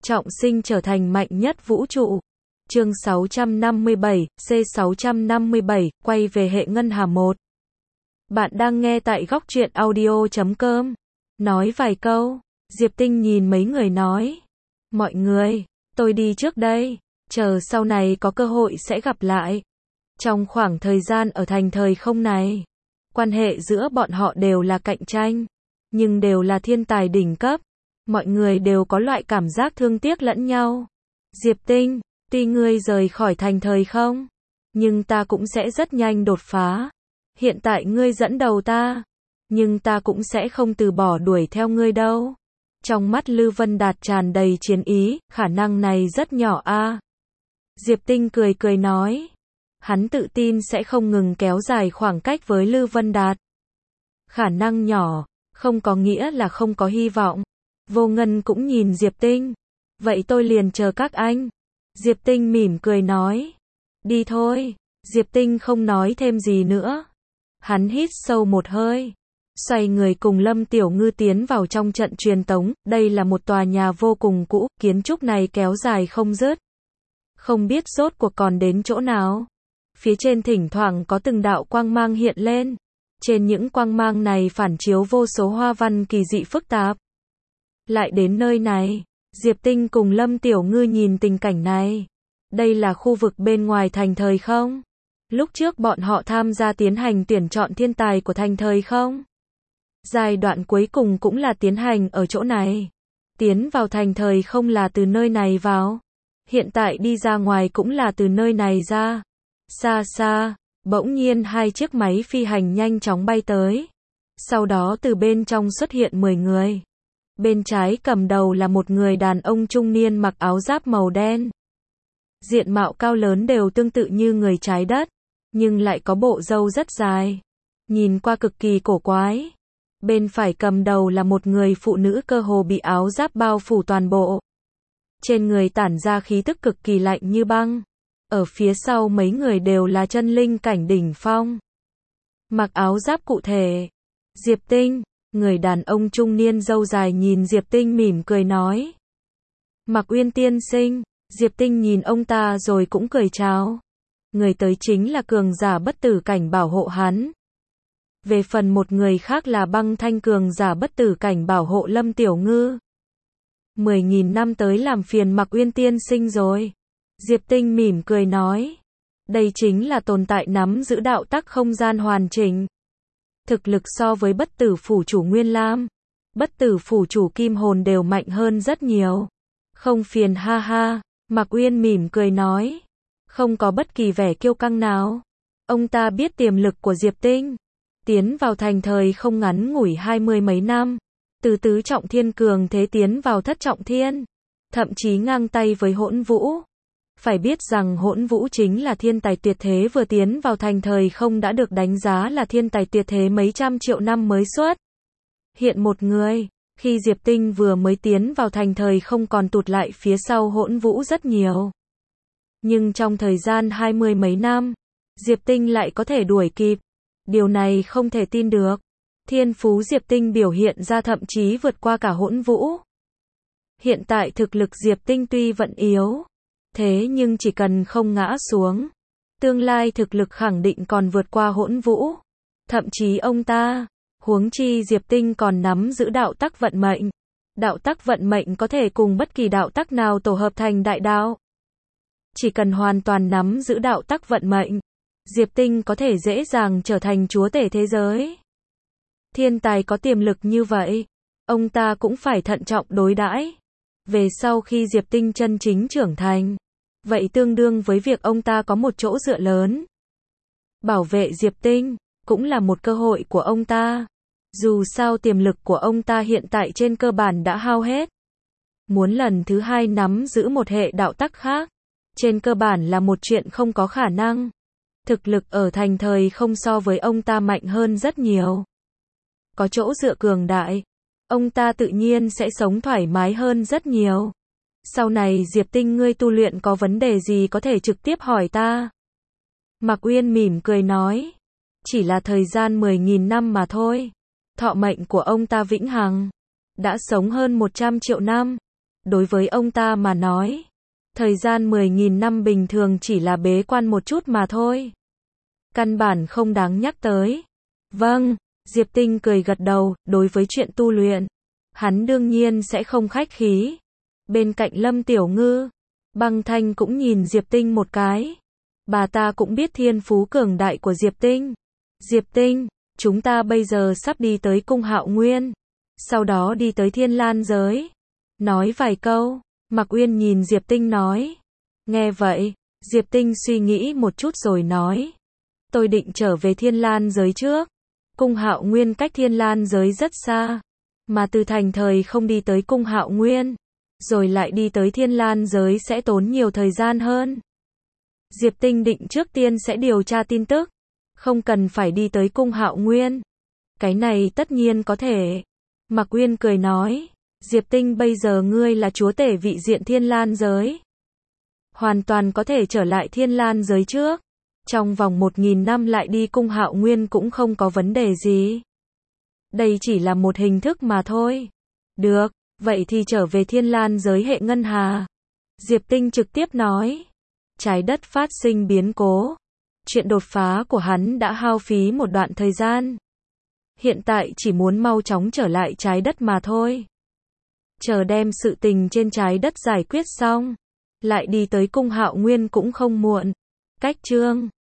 trọng sinh trở thành mạnh nhất vũ trụ. Chương 657, C657, quay về hệ ngân hà 1. Bạn đang nghe tại góc truyện audio.com. Nói vài câu, Diệp Tinh nhìn mấy người nói. Mọi người, tôi đi trước đây, chờ sau này có cơ hội sẽ gặp lại. Trong khoảng thời gian ở thành thời không này, quan hệ giữa bọn họ đều là cạnh tranh, nhưng đều là thiên tài đỉnh cấp. Mọi người đều có loại cảm giác thương tiếc lẫn nhau. Diệp Tinh, tuy ngươi rời khỏi thành thời không, nhưng ta cũng sẽ rất nhanh đột phá. Hiện tại ngươi dẫn đầu ta, nhưng ta cũng sẽ không từ bỏ đuổi theo ngươi đâu. Trong mắt Lư Vân Đạt tràn đầy chiến ý, khả năng này rất nhỏ a. Diệp Tinh cười cười nói. Hắn tự tin sẽ không ngừng kéo dài khoảng cách với Lư Vân Đạt. Khả năng nhỏ, không có nghĩa là không có hy vọng. Vô Ngân cũng nhìn Diệp Tinh. Vậy tôi liền chờ các anh. Diệp Tinh mỉm cười nói. Đi thôi. Diệp Tinh không nói thêm gì nữa. Hắn hít sâu một hơi, xoay người cùng Lâm Tiểu Ngư tiến vào trong trận truyền tống. Đây là một tòa nhà vô cùng cũ, kiến trúc này kéo dài không dứt. Không biết rốt cuộc còn đến chỗ nào. Phía trên thỉnh thoảng có từng đạo quang mang hiện lên. Trên những quang mang này phản chiếu vô số hoa văn kỳ dị phức tạp. Lại đến nơi này, Diệp Tinh cùng Lâm Tiểu Ngư nhìn tình cảnh này. Đây là khu vực bên ngoài thành thời không? Lúc trước bọn họ tham gia tiến hành tuyển chọn thiên tài của thành thời không? Giai đoạn cuối cùng cũng là tiến hành ở chỗ này. Tiến vào thành thời không là từ nơi này vào. Hiện tại đi ra ngoài cũng là từ nơi này ra. Xa xa, bỗng nhiên hai chiếc máy phi hành nhanh chóng bay tới. Sau đó từ bên trong xuất hiện 10 người. Bên trái cầm đầu là một người đàn ông trung niên mặc áo giáp màu đen. Diện mạo cao lớn đều tương tự như người trái đất, nhưng lại có bộ râu rất dài, nhìn qua cực kỳ cổ quái. Bên phải cầm đầu là một người phụ nữ cơ hồ bị áo giáp bao phủ toàn bộ. Trên người tản ra khí tức cực kỳ lạnh như băng. Ở phía sau mấy người đều là chân linh cảnh đỉnh phong. Mặc áo giáp cụ thể. Diệp Tinh, người đàn ông trung niên râu dài nhìn Diệp Tinh mỉm cười nói. Mạc Uyên tiên sinh. Diệp Tinh nhìn ông ta rồi cũng cười chào. Người tới chính là cường giả bất tử cảnh bảo hộ hắn. Về phần một người khác là băng thanh cường giả bất tử cảnh bảo hộ Lâm Tiểu Ngư. 10.000 năm tới làm phiền Mạc Uyên tiên sinh rồi. Diệp Tinh mỉm cười nói. Đây chính là tồn tại nắm giữ đạo tắc không gian hoàn chỉnh. Thực lực so với bất tử phủ chủ Nguyên Lam, bất tử phủ chủ Kim Hồn đều mạnh hơn rất nhiều. Không phiền ha ha. Mạc Uyên mỉm cười nói. Không có bất kỳ vẻ kiêu căng nào. Ông ta biết tiềm lực của Diệp Tinh. Tiến vào thành thời không ngắn ngủi 20 mấy năm. Từ tứ trọng thiên cường thế tiến vào thất trọng thiên. Thậm chí ngang tay với Hỗn Vũ. Phải biết rằng Hỗn Vũ chính là thiên tài tuyệt thế vừa tiến vào thành thời không đã được đánh giá là thiên tài tuyệt thế mấy trăm triệu năm mới xuất hiện một người. Khi Diệp Tinh vừa mới tiến vào thành thời không còn tụt lại phía sau Hỗn Vũ rất nhiều. Nhưng trong thời gian 20 mấy năm, Diệp Tinh lại có thể đuổi kịp. Điều này không thể tin được. Thiên phú Diệp Tinh biểu hiện ra thậm chí vượt qua cả Hỗn Vũ. Hiện tại thực lực Diệp Tinh tuy vẫn yếu, thế nhưng chỉ cần không ngã xuống, tương lai thực lực khẳng định còn vượt qua Hỗn Vũ. Thậm chí ông ta, huống chi Diệp Tinh còn nắm giữ đạo tắc vận mệnh. Đạo tắc vận mệnh có thể cùng bất kỳ đạo tắc nào tổ hợp thành đại đạo. Chỉ cần hoàn toàn nắm giữ đạo tắc vận mệnh, Diệp Tinh có thể dễ dàng trở thành chúa tể thế giới. Thiên tài có tiềm lực như vậy, ông ta cũng phải thận trọng đối đãi. Về sau khi Diệp Tinh chân chính trưởng thành, vậy tương đương với việc ông ta có một chỗ dựa lớn. Bảo vệ Diệp Tinh cũng là một cơ hội của ông ta. Dù sao tiềm lực của ông ta hiện tại trên cơ bản đã hao hết. Muốn lần thứ hai nắm giữ một hệ đạo tắc khác, trên cơ bản là một chuyện không có khả năng. Thực lực ở thành thời không so với ông ta mạnh hơn rất nhiều. Có chỗ dựa cường đại, ông ta tự nhiên sẽ sống thoải mái hơn rất nhiều. Sau này Diệp Tinh ngươi tu luyện có vấn đề gì có thể trực tiếp hỏi ta. Mạc Uyên mỉm cười nói. Chỉ là thời gian 10.000 năm mà thôi. Thọ mệnh của ông ta vĩnh hằng. Đã sống hơn 100 triệu năm. đối với ông ta mà nói, thời gian 10.000 năm bình thường chỉ là bế quan một chút mà thôi. Căn bản không đáng nhắc tới. Vâng, Diệp Tinh cười gật đầu, đối với chuyện tu luyện, hắn đương nhiên sẽ không khách khí. Bên cạnh Lâm Tiểu Ngư, Băng Thanh cũng nhìn Diệp Tinh một cái. Bà ta cũng biết thiên phú cường đại của Diệp Tinh. Diệp Tinh, chúng ta bây giờ sắp đi tới cung Hạo Nguyên, sau đó đi tới Thiên Lan giới. Nói vài câu, Mạc Uyên nhìn Diệp Tinh nói. Nghe vậy, Diệp Tinh suy nghĩ một chút rồi nói. Tôi định trở về Thiên Lan giới trước. Cung Hạo Nguyên cách Thiên Lan giới rất xa, mà từ thành thời không đi tới cung Hạo Nguyên, rồi lại đi tới Thiên Lan giới sẽ tốn nhiều thời gian hơn. Diệp Tinh định trước tiên sẽ điều tra tin tức, không cần phải đi tới cung Hạo Nguyên. Cái này tất nhiên có thể. Mạc Uyên cười nói, Diệp Tinh bây giờ ngươi là chúa tể vị diện Thiên Lan giới, hoàn toàn có thể trở lại Thiên Lan giới trước. Trong vòng 1.000 năm lại đi cung Hạo Nguyên cũng không có vấn đề gì. Đây chỉ là một hình thức mà thôi. Được, vậy thì trở về Thiên Lan giới hệ ngân hà. Diệp Tinh trực tiếp nói. Trái đất phát sinh biến cố. Chuyện đột phá của hắn đã hao phí một đoạn thời gian. Hiện tại chỉ muốn mau chóng trở lại trái đất mà thôi. Chờ đem sự tình trên trái đất giải quyết xong, lại đi tới cung Hạo Nguyên cũng không muộn. Cách chương